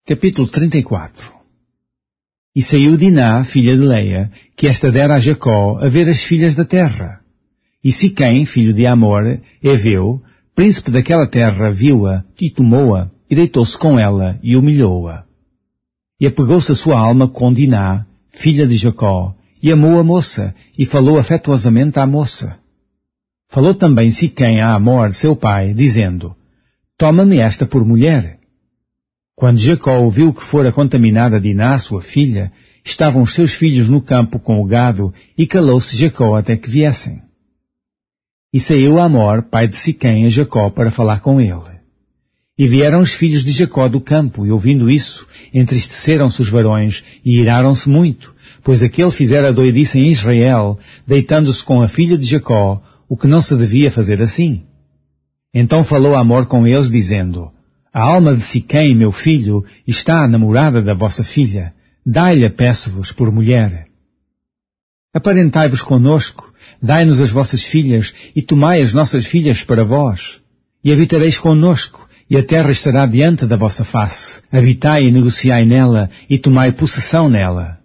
Capítulo 34. E saiu Diná, filha de Leia, que esta dera a Jacó, a ver as filhas da terra. E Siquém, filho de Amor, Eveu, príncipe daquela terra, viu-a, e tomou-a, e deitou-se com ela, e humilhou-a. E apegou-se a sua alma com Diná, filha de Jacó, e amou a moça, e falou afetuosamente à moça. Falou também Siquém a Amor, seu pai, dizendo, Toma-me esta por mulher. Quando Jacó ouviu que fora contaminada Diná, sua filha, estavam os seus filhos no campo com o gado, e calou-se Jacó até que viessem. E saiu Amor, pai de Siquém, a Jacó para falar com ele. E vieram os filhos de Jacó do campo, e ouvindo isso, entristeceram-se os varões, e iraram-se muito, pois aquele fizera doidice em Israel, deitando-se com a filha de Jacó, o que não se devia fazer assim. Então falou Amor com eles, dizendo, A alma de Siquém, meu filho, está a namorada da vossa filha. Dai-lhe, peço-vos, por mulher. Aparentai-vos conosco, dai-nos as vossas filhas, e tomai as nossas filhas para vós. E habitareis conosco, e a terra estará diante da vossa face. Habitai e negociai nela, e tomai possessão nela.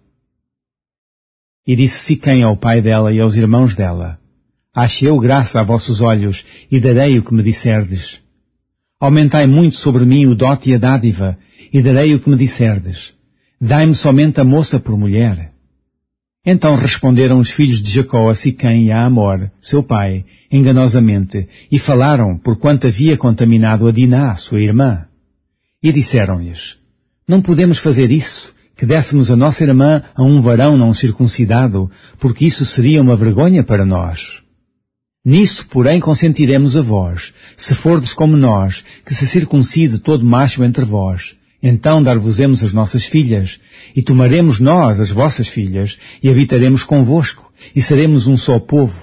E disse Siquém ao pai dela e aos irmãos dela, Ache eu graça a vossos olhos, e darei o que me disserdes. Aumentai muito sobre mim o dote e a dádiva, e darei o que me disserdes. Dai-me somente a moça por mulher. Então responderam os filhos de Jacó a Siquém e a Amor, seu pai, enganosamente, e falaram porquanto havia contaminado a Diná, sua irmã. E disseram-lhes, Não podemos fazer isso, que dessemos a nossa irmã a um varão não circuncidado, porque isso seria uma vergonha para nós. Nisso, porém, consentiremos a vós, se fordes como nós, que se circuncide todo macho entre vós. Então dar-vos-emos as nossas filhas, e tomaremos nós as vossas filhas, e habitaremos convosco, e seremos um só povo.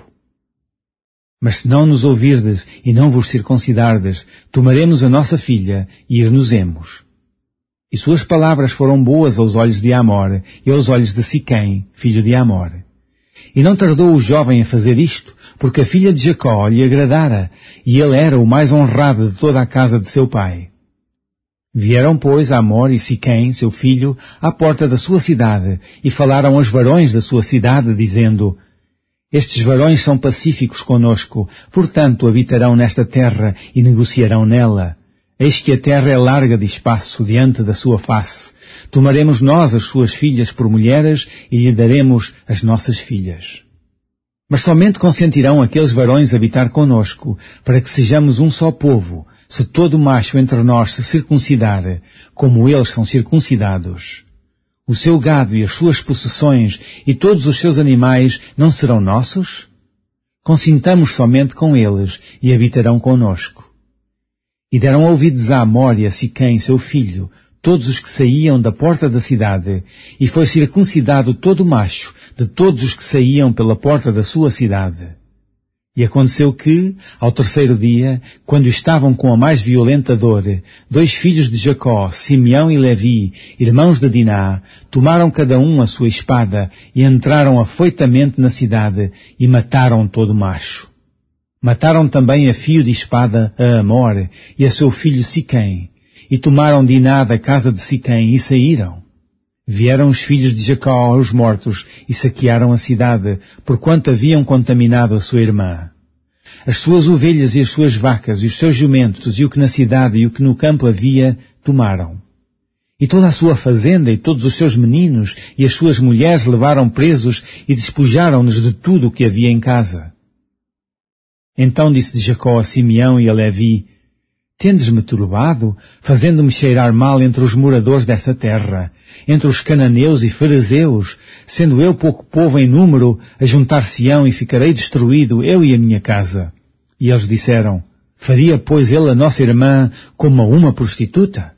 Mas se não nos ouvirdes e não vos circuncidardes, tomaremos a nossa filha, e ir-nos-emos. E suas palavras foram boas aos olhos de Amor, e aos olhos de Siquém, filho de Amor. E não tardou o jovem a fazer isto, porque a filha de Jacó lhe agradara, e ele era o mais honrado de toda a casa de seu pai. Vieram, pois, Amor e Siquém, seu filho, à porta da sua cidade, e falaram aos varões da sua cidade, dizendo, Estes varões são pacíficos conosco, portanto habitarão nesta terra e negociarão nela. Eis que a terra é larga de espaço diante da sua face. Tomaremos nós as suas filhas por mulheres e lhe daremos as nossas filhas. Mas somente consentirão aqueles varões habitar conosco, para que sejamos um só povo, se todo macho entre nós se circuncidar, como eles são circuncidados. O seu gado e as suas possessões e todos os seus animais não serão nossos? Consintamos somente com eles e habitarão conosco. E deram ouvidos a Amor e a Siquém, seu filho, todos os que saíam da porta da cidade, e foi circuncidado todo macho de todos os que saíam pela porta da sua cidade. E aconteceu que, ao terceiro dia, quando estavam com a mais violenta dor, 2 filhos de Jacó, Simeão e Levi, irmãos de Diná, tomaram cada um a sua espada e entraram afoitamente na cidade e mataram todo macho. Mataram também a fio de espada a Amor e a seu filho Siquém, e tomaram Diná da casa de Siquém e saíram. Vieram os filhos de Jacó aos mortos e saquearam a cidade, porquanto haviam contaminado a sua irmã. As suas ovelhas e as suas vacas e os seus jumentos e o que na cidade e o que no campo havia, tomaram. E toda a sua fazenda e todos os seus meninos e as suas mulheres levaram presos e despojaram-nos de tudo o que havia em casa. Então disse Jacó a Simeão e a Levi, Tendes-me turbado, fazendo-me cheirar mal entre os moradores desta terra, entre os cananeus e ferezeus, sendo eu pouco povo em número, ajuntar-se-ão e ficarei destruído, eu e a minha casa. E eles disseram, Faria, pois, ele a nossa irmã como a uma prostituta?